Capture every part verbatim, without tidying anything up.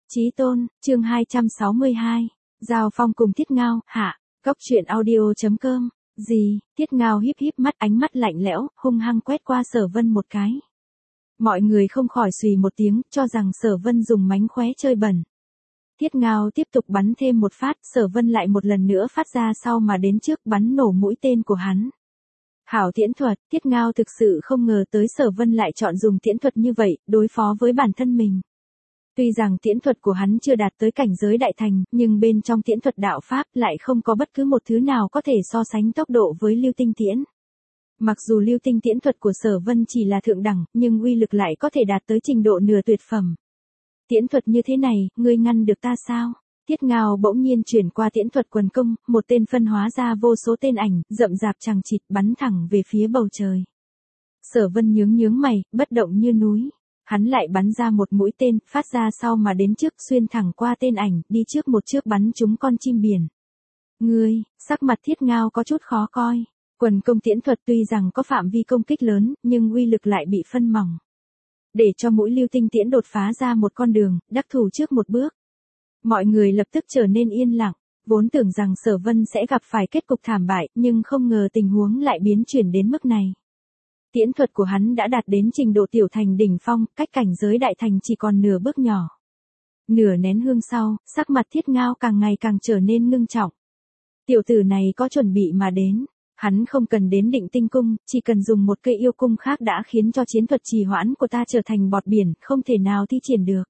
Chí Tôn, chương hai trăm sáu mươi hai. Giao Phong cùng Thiết Ngao, hạ. Góc truyện audio.com. Gì? Thiết Ngao híp híp mắt, ánh mắt lạnh lẽo, hung hăng quét qua Sở Vân một cái. Mọi người không khỏi xùy một tiếng, cho rằng Sở Vân dùng mánh khóe chơi bẩn. Thiết Ngao tiếp tục bắn thêm một phát, Sở Vân lại một lần nữa phát ra sau mà đến trước bắn nổ mũi tên của hắn. Hảo tiễn thuật, Thiết Ngao thực sự không ngờ tới Sở Vân lại chọn dùng tiễn thuật như vậy, đối phó với bản thân mình. Tuy rằng tiễn thuật của hắn chưa đạt tới cảnh giới đại thành, nhưng bên trong tiễn thuật đạo pháp lại không có bất cứ một thứ nào có thể so sánh tốc độ với lưu tinh tiễn. Mặc dù lưu tinh tiễn thuật của Sở Vân chỉ là thượng đẳng, nhưng uy lực lại có thể đạt tới trình độ nửa tuyệt phẩm. Tiễn thuật như thế này, ngươi ngăn được ta sao? Thiết Ngao bỗng nhiên chuyển qua tiễn thuật quần công, một tên phân hóa ra vô số tên ảnh, rậm rạp chằng chịt bắn thẳng về phía bầu trời. Sở Vân nhướng nhướng mày, bất động như núi. Hắn lại bắn ra một mũi tên, phát ra sau mà đến trước, xuyên thẳng qua tên ảnh, đi trước một trước bắn trúng con chim biển. Ngươi, sắc mặt Thiết Ngao có chút khó coi. Quần công tiễn thuật tuy rằng có phạm vi công kích lớn, nhưng uy lực lại bị phân mỏng. Để cho mũi lưu tinh tiễn đột phá ra một con đường, đắc thủ trước một bước. Mọi người lập tức trở nên yên lặng, vốn tưởng rằng Sở Vân sẽ gặp phải kết cục thảm bại, nhưng không ngờ tình huống lại biến chuyển đến mức này. Tiễn thuật của hắn đã đạt đến trình độ tiểu thành đỉnh phong, cách cảnh giới đại thành chỉ còn nửa bước nhỏ. Nửa nén hương sau, sắc mặt Thiết Ngao càng ngày càng trở nên ngưng trọng. Tiểu tử này có chuẩn bị mà đến, hắn không cần đến Định Tinh cung, chỉ cần dùng một cây yêu cung khác đã khiến cho chiến thuật trì hoãn của ta trở thành bọt biển, không thể nào thi triển được.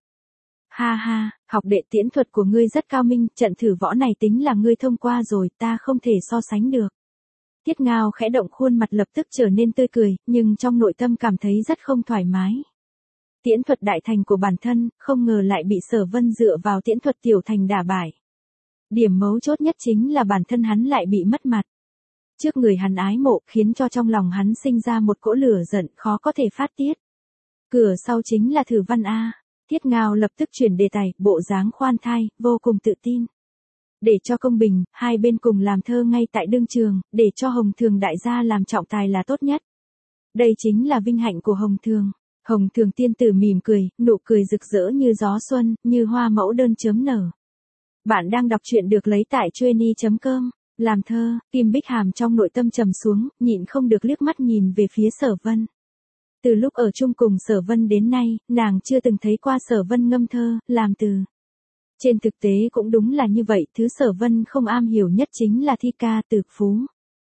Ha ha, học đệ tiễn thuật của ngươi rất cao minh, trận thử võ này tính là ngươi thông qua rồi, ta không thể so sánh được. Thiết Ngao khẽ động, khuôn mặt lập tức trở nên tươi cười, nhưng trong nội tâm cảm thấy rất không thoải mái. Tiễn thuật đại thành của bản thân, không ngờ lại bị Sở Vân dựa vào tiễn thuật tiểu thành đả bại. Điểm mấu chốt nhất chính là bản thân hắn lại bị mất mặt. Trước người hắn ái mộ, khiến cho trong lòng hắn sinh ra một cỗ lửa giận khó có thể phát tiết. Cửa sau chính là thử văn A. Thiết Ngao lập tức chuyển đề tài, bộ dáng khoan thai, vô cùng tự tin. Để cho công bình, hai bên cùng làm thơ ngay tại đương trường, để cho Hồng Thường đại gia làm trọng tài là tốt nhất. Đây chính là vinh hạnh của Hồng Thường. Hồng Thường tiên tử mỉm cười, nụ cười rực rỡ như gió xuân, như hoa mẫu đơn chớm nở. Bạn đang đọc truyện được lấy tại trueny chấm com. Làm thơ, Kim Bích Hàm trong nội tâm trầm xuống, nhịn không được liếc mắt nhìn về phía Sở Vân. Từ lúc ở chung cùng Sở Vân đến nay, nàng chưa từng thấy qua Sở Vân ngâm thơ, làm từ. Trên thực tế cũng đúng là như vậy, thứ Sở Vân không am hiểu nhất chính là thi ca từ phú.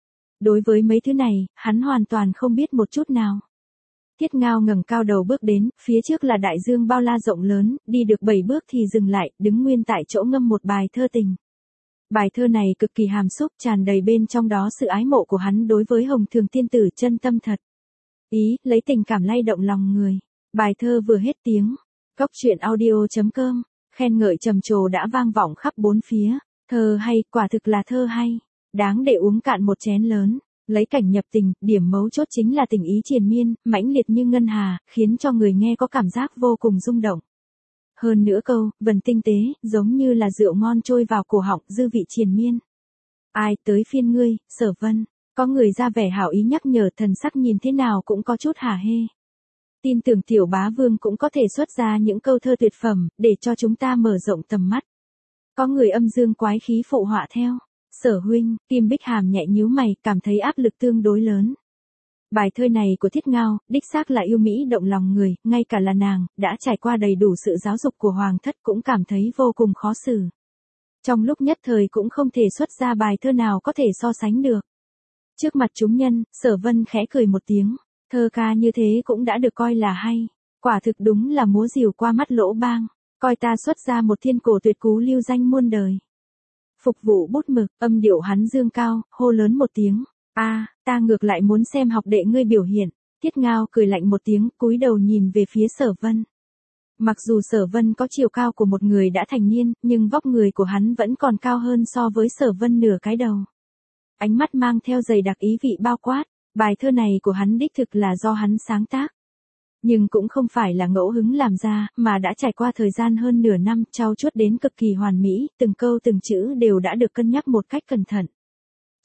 Đối với mấy thứ này, hắn hoàn toàn không biết một chút nào. Thiết Ngao ngẩng cao đầu bước đến, phía trước là đại dương bao la rộng lớn, đi được bảy bước thì dừng lại, đứng nguyên tại chỗ ngâm một bài thơ tình. Bài thơ này cực kỳ hàm xúc, tràn đầy bên trong đó sự ái mộ của hắn đối với Hồng Thường tiên tử chân tâm thật. Ý, lấy tình cảm lay động lòng người. Bài thơ vừa hết tiếng. Góc truyện audio.com. Khen ngợi trầm trồ đã vang vọng khắp bốn phía. Thơ hay, quả thực là thơ hay. Đáng để uống cạn một chén lớn. Lấy cảnh nhập tình, điểm mấu chốt chính là tình ý triền miên, mãnh liệt như ngân hà, khiến cho người nghe có cảm giác vô cùng rung động. Hơn nữa câu, vần tinh tế, giống như là rượu ngon trôi vào cổ họng, dư vị triền miên. Ai, tới phiên ngươi, Sở Vân. Có người ra vẻ hảo ý nhắc nhở, thần sắc nhìn thế nào cũng có chút hả hê. Tin tưởng tiểu bá vương cũng có thể xuất ra những câu thơ tuyệt phẩm, để cho chúng ta mở rộng tầm mắt. Có người âm dương quái khí phụ họa theo. Sở huynh, Kim Bích Hàm nhẹ nhíu mày, cảm thấy áp lực tương đối lớn. Bài thơ này của Thiết Ngao, đích xác là yêu mỹ động lòng người, ngay cả là nàng, đã trải qua đầy đủ sự giáo dục của Hoàng thất cũng cảm thấy vô cùng khó xử. Trong lúc nhất thời cũng không thể xuất ra bài thơ nào có thể so sánh được. Trước mặt chúng nhân, Sở Vân khẽ cười một tiếng, thơ ca như thế cũng đã được coi là hay. Quả thực đúng là múa rìu qua mắt lỗ bang, coi ta xuất ra một thiên cổ tuyệt cú lưu danh muôn đời. Phục vụ bút mực, âm điệu hắn dương cao, hô lớn một tiếng. A, à, ta ngược lại muốn xem học đệ ngươi biểu hiện. Thiết Ngao cười lạnh một tiếng, cúi đầu nhìn về phía Sở Vân. Mặc dù Sở Vân có chiều cao của một người đã thành niên, nhưng vóc người của hắn vẫn còn cao hơn so với Sở Vân nửa cái đầu. Ánh mắt mang theo dày đặc ý vị bao quát, bài thơ này của hắn đích thực là do hắn sáng tác. Nhưng cũng không phải là ngẫu hứng làm ra, mà đã trải qua thời gian hơn nửa năm, trau chuốt đến cực kỳ hoàn mỹ, từng câu từng chữ đều đã được cân nhắc một cách cẩn thận.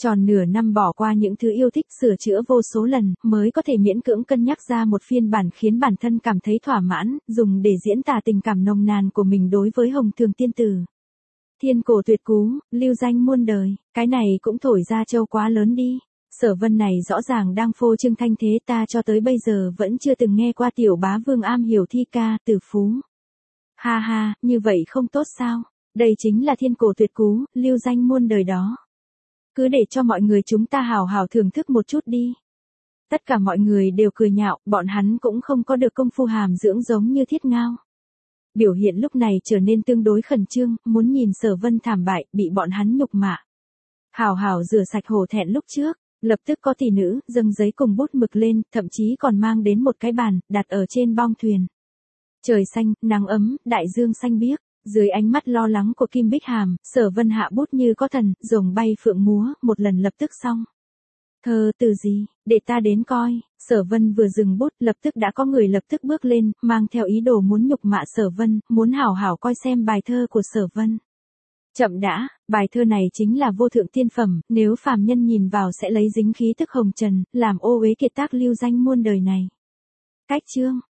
Tròn nửa năm bỏ qua những thứ yêu thích sửa chữa vô số lần, mới có thể miễn cưỡng cân nhắc ra một phiên bản khiến bản thân cảm thấy thỏa mãn, dùng để diễn tả tình cảm nồng nàn của mình đối với Hồng Thường tiên tử. Thiên cổ tuyệt cú, lưu danh muôn đời, cái này cũng thổi ra trâu quá lớn đi. Sở Vân này rõ ràng đang phô trương thanh thế, ta cho tới bây giờ vẫn chưa từng nghe qua tiểu bá vương am hiểu thi ca, tử phú. Ha ha, như vậy không tốt sao? Đây chính là thiên cổ tuyệt cú, lưu danh muôn đời đó. Cứ để cho mọi người chúng ta hào hào thưởng thức một chút đi. Tất cả mọi người đều cười nhạo, bọn hắn cũng không có được công phu hàm dưỡng giống như Thiết Ngao. Biểu hiện lúc này trở nên tương đối khẩn trương, muốn nhìn Sở Vân thảm bại, bị bọn hắn nhục mạ. Hào hào rửa sạch hổ thẹn lúc trước, lập tức có tỷ nữ dâng giấy cùng bút mực lên, thậm chí còn mang đến một cái bàn, đặt ở trên bong thuyền. Trời xanh, nắng ấm, đại dương xanh biếc. Dưới ánh mắt lo lắng của Kim Bích Hàm, Sở Vân hạ bút như có thần, rồng bay phượng múa, một lần lập tức xong. Thơ từ gì, để ta đến coi. Sở Vân vừa dừng bút, lập tức đã có người lập tức bước lên, mang theo ý đồ muốn nhục mạ Sở Vân, muốn hảo hảo coi xem bài thơ của Sở Vân. Chậm đã, bài thơ này chính là vô thượng tiên phẩm, nếu phàm nhân nhìn vào sẽ lấy dính khí tức hồng trần, làm ô uế kiệt tác lưu danh muôn đời này. Cách chương